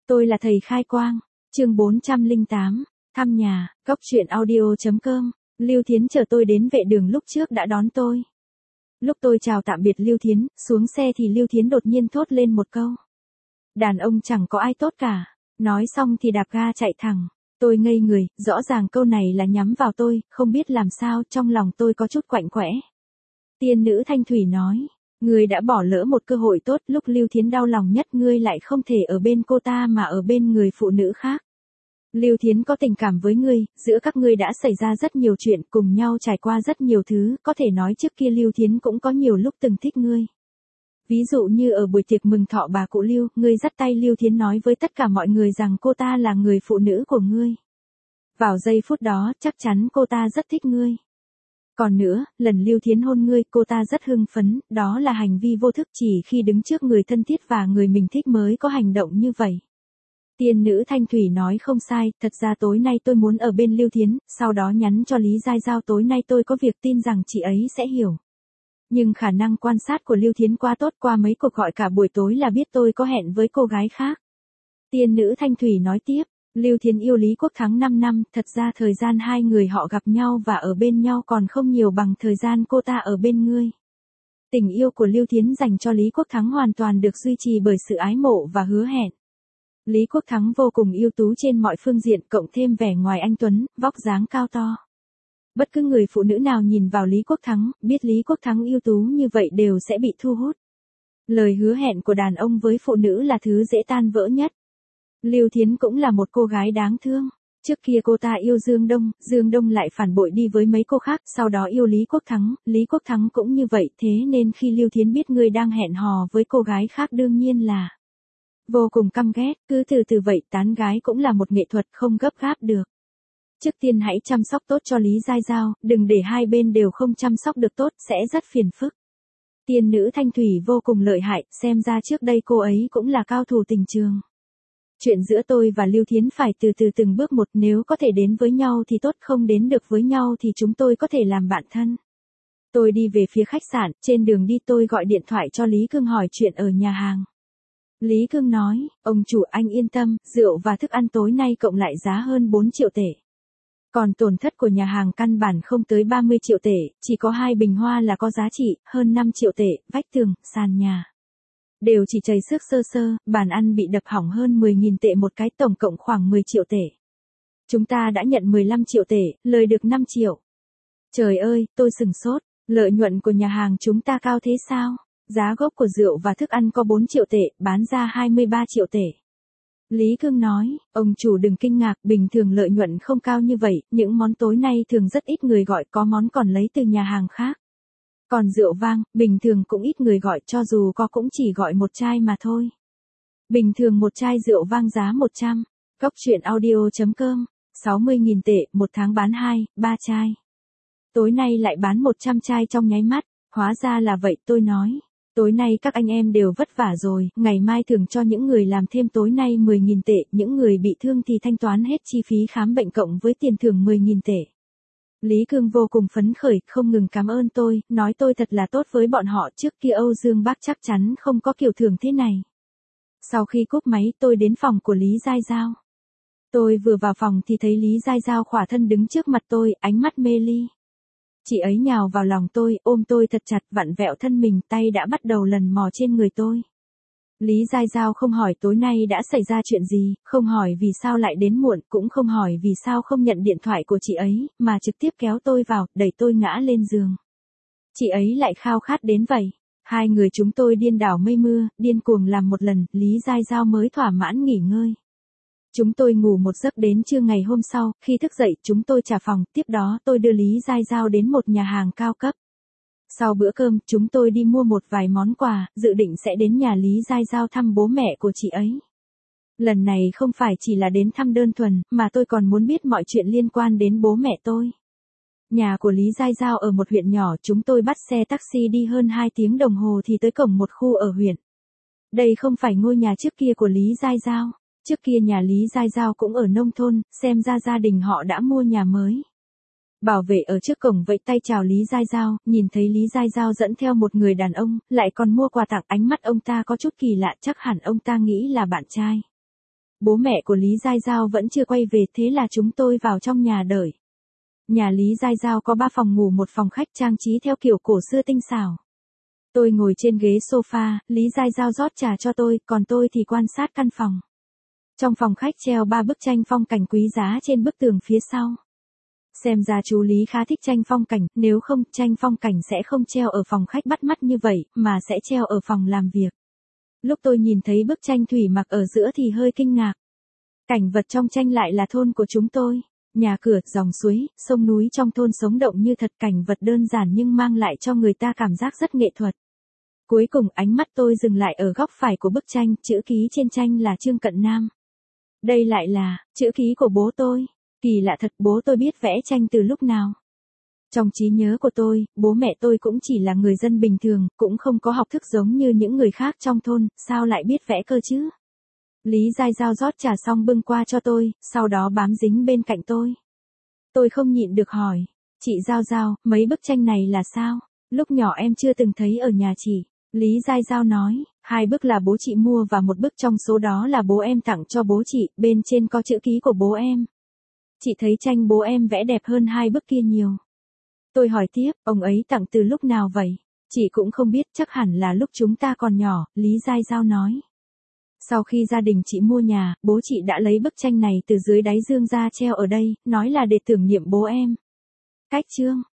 Tôi là thầy khai quang. Chương 408. Thăm nhà. Góc truyện audio.com. Lưu Thiến chờ tôi đến vệ đường lúc trước đã đón tôi. Lúc tôi chào tạm biệt Lưu Thiến, xuống xe thì Lưu Thiến đột nhiên thốt lên một câu. Đàn ông chẳng có ai tốt cả. Nói xong thì đạp ga chạy thẳng. Tôi ngây người, rõ ràng câu này là nhắm vào tôi, không biết làm sao, trong lòng tôi có chút quạnh quẽ. Tiên nữ Thanh Thủy nói, ngươi đã bỏ lỡ một cơ hội tốt, lúc Lưu Thiến đau lòng nhất ngươi lại không thể ở bên cô ta mà ở bên người phụ nữ khác. Lưu Thiến có tình cảm với ngươi, giữa các ngươi đã xảy ra rất nhiều chuyện, cùng nhau trải qua rất nhiều thứ, có thể nói trước kia Lưu Thiến cũng có nhiều lúc từng thích ngươi. Ví dụ như ở buổi tiệc mừng thọ bà cụ Lưu, ngươi dắt tay Lưu Thiến nói với tất cả mọi người rằng cô ta là người phụ nữ của ngươi. Vào giây phút đó, chắc chắn cô ta rất thích ngươi. Còn nữa, lần Lưu Thiến hôn ngươi, cô ta rất hưng phấn, đó là hành vi vô thức, chỉ khi đứng trước người thân thiết và người mình thích mới có hành động như vậy. Tiên nữ Thanh Thủy nói không sai, thật ra tối nay tôi muốn ở bên Lưu Thiến, sau đó nhắn cho Lý Giai Giao tối nay tôi có việc, tin rằng chị ấy sẽ hiểu. Nhưng khả năng quan sát của Lưu Thiến quá tốt, qua mấy cuộc gọi cả buổi tối là biết tôi có hẹn với cô gái khác. Tiên nữ Thanh Thủy nói tiếp, Lưu Thiến yêu Lý Quốc Thắng 5 năm, thật ra thời gian hai người họ gặp nhau và ở bên nhau còn không nhiều bằng thời gian cô ta ở bên ngươi. Tình yêu của Lưu Thiến dành cho Lý Quốc Thắng hoàn toàn được duy trì bởi sự ái mộ và hứa hẹn. Lý Quốc Thắng vô cùng ưu tú trên mọi phương diện, cộng thêm vẻ ngoài anh tuấn, vóc dáng cao to. Bất cứ người phụ nữ nào nhìn vào Lý Quốc Thắng, biết Lý Quốc Thắng ưu tú như vậy đều sẽ bị thu hút. Lời hứa hẹn của đàn ông với phụ nữ là thứ dễ tan vỡ nhất. Lưu Thiến cũng là một cô gái đáng thương. Trước kia cô ta yêu Dương Đông lại phản bội đi với mấy cô khác, sau đó yêu Lý Quốc Thắng cũng như vậy, thế nên khi Lưu Thiến biết ngươi đang hẹn hò với cô gái khác đương nhiên là vô cùng căm ghét, cứ từ từ vậy, tán gái cũng là một nghệ thuật không gấp gáp được. Trước tiên hãy chăm sóc tốt cho Lý Giai Giao, đừng để hai bên đều không chăm sóc được tốt, sẽ rất phiền phức. Tiên nữ Thanh Thủy vô cùng lợi hại, xem ra trước đây cô ấy cũng là cao thủ tình trường. Chuyện giữa tôi và Lưu Thiến phải từ từ từng bước một, nếu có thể đến với nhau thì tốt, không đến được với nhau thì chúng tôi có thể làm bạn thân. Tôi đi về phía khách sạn, trên đường đi tôi gọi điện thoại cho Lý Cương hỏi chuyện ở nhà hàng. Lý Cương nói, ông chủ anh yên tâm, rượu và thức ăn tối nay cộng lại giá hơn 4 triệu tệ. Còn tổn thất của nhà hàng căn bản không tới 30 triệu tệ, chỉ có 2 bình hoa là có giá trị, hơn 5 triệu tệ, vách tường, sàn nhà. Đều chỉ chảy xước sơ sơ, bàn ăn bị đập hỏng hơn 10.000 tệ một cái, tổng cộng khoảng 10 triệu tệ. Chúng ta đã nhận 15 triệu tệ, lời được 5 triệu. Trời ơi, tôi sừng sốt, lợi nhuận của nhà hàng chúng ta cao thế sao? Giá gốc của rượu và thức ăn có 4 triệu tệ, bán ra 23 triệu tệ. Lý Cương nói, ông chủ đừng kinh ngạc, bình thường lợi nhuận không cao như vậy, những món tối nay thường rất ít người gọi, có món còn lấy từ nhà hàng khác. Còn rượu vang, bình thường cũng ít người gọi, cho dù có cũng chỉ gọi một chai mà thôi. Bình thường một chai rượu vang giá 100. Góc truyện audio.com, 60.000 tệ, một tháng bán 2-3 chai. Tối nay lại bán 100 chai trong nháy mắt, hóa ra là vậy, tôi nói. Tối nay các anh em đều vất vả rồi, ngày mai thưởng cho những người làm thêm tối nay 10.000 tệ, những người bị thương thì thanh toán hết chi phí khám bệnh cộng với tiền thưởng 10.000 tệ. Lý Cương vô cùng phấn khởi, không ngừng cảm ơn tôi, nói tôi thật là tốt với bọn họ, trước kia Âu Dương Bác chắc chắn không có kiểu thưởng thế này. Sau khi cúp máy tôi đến phòng của Lý Giai Giao. Tôi vừa vào phòng thì thấy Lý Giai Giao khỏa thân đứng trước mặt tôi, ánh mắt mê ly. Chị ấy nhào vào lòng tôi, ôm tôi thật chặt, vặn vẹo thân mình, tay đã bắt đầu lần mò trên người tôi. Lý Giai Giao không hỏi tối nay đã xảy ra chuyện gì, không hỏi vì sao lại đến muộn, cũng không hỏi vì sao không nhận điện thoại của chị ấy, mà trực tiếp kéo tôi vào, đẩy tôi ngã lên giường. Chị ấy lại khao khát đến vậy. Hai người chúng tôi điên đảo mây mưa, điên cuồng làm một lần, Lý Giai Giao mới thỏa mãn nghỉ ngơi. Chúng tôi ngủ một giấc đến trưa ngày hôm sau, khi thức dậy chúng tôi trả phòng, tiếp đó tôi đưa Lý Giai Giao đến một nhà hàng cao cấp. Sau bữa cơm, chúng tôi đi mua một vài món quà, dự định sẽ đến nhà Lý Giai Giao thăm bố mẹ của chị ấy. Lần này không phải chỉ là đến thăm đơn thuần, mà tôi còn muốn biết mọi chuyện liên quan đến bố mẹ tôi. Nhà của Lý Giai Giao ở một huyện nhỏ, chúng tôi bắt xe taxi đi hơn 2 tiếng đồng hồ thì tới cổng một khu ở huyện. Đây không phải ngôi nhà trước kia của Lý Giai Giao. Trước kia nhà Lý Giai Giao cũng ở nông thôn, xem ra gia đình họ đã mua nhà mới. Bảo vệ ở trước cổng vẫy tay chào Lý Giai Giao, nhìn thấy Lý Giai Giao dẫn theo một người đàn ông, lại còn mua quà tặng, ánh mắt ông ta có chút kỳ lạ, chắc hẳn ông ta nghĩ là bạn trai. Bố mẹ của Lý Giai Giao vẫn chưa quay về, thế là chúng tôi vào trong nhà đợi. Nhà Lý Giai Giao có 3 phòng ngủ, 1 phòng khách trang trí theo kiểu cổ xưa tinh xảo. Tôi ngồi trên ghế sofa, Lý Giai Giao rót trà cho tôi, còn tôi thì quan sát căn phòng. Trong phòng khách treo 3 bức tranh phong cảnh quý giá trên bức tường phía sau. Xem ra chú Lý khá thích tranh phong cảnh, nếu không, tranh phong cảnh sẽ không treo ở phòng khách bắt mắt như vậy, mà sẽ treo ở phòng làm việc. Lúc tôi nhìn thấy bức tranh thủy mặc ở giữa thì hơi kinh ngạc. Cảnh vật trong tranh lại là thôn của chúng tôi. Nhà cửa, dòng suối, sông núi trong thôn sống động như thật, cảnh vật đơn giản nhưng mang lại cho người ta cảm giác rất nghệ thuật. Cuối cùng ánh mắt tôi dừng lại ở góc phải của bức tranh, chữ ký trên tranh là Trương Cận Nam. Đây lại là chữ ký của bố tôi. Kỳ lạ thật, bố tôi biết vẽ tranh từ lúc nào? Trong trí nhớ của tôi, bố mẹ tôi cũng chỉ là người dân bình thường, cũng không có học thức giống như những người khác trong thôn, sao lại biết vẽ cơ chứ? Lý Giai Giao rót trà xong bưng qua cho tôi, sau đó bám dính bên cạnh tôi. Tôi không nhịn được hỏi, chị Giao Giao, mấy bức tranh này là sao? Lúc nhỏ em chưa từng thấy ở nhà chị. Lý Giai Giao nói, 2 bức là bố chị mua và 1 bức trong số đó là bố em tặng cho bố chị, bên trên có chữ ký của bố em. Chị thấy tranh bố em vẽ đẹp hơn 2 bức kia nhiều. Tôi hỏi tiếp, ông ấy tặng từ lúc nào vậy? Chị cũng không biết, chắc hẳn là lúc chúng ta còn nhỏ, Lý Giai Giao nói. Sau khi gia đình chị mua nhà, bố chị đã lấy bức tranh này từ dưới đáy dương ra treo ở đây, nói là để tưởng niệm bố em. Cách chương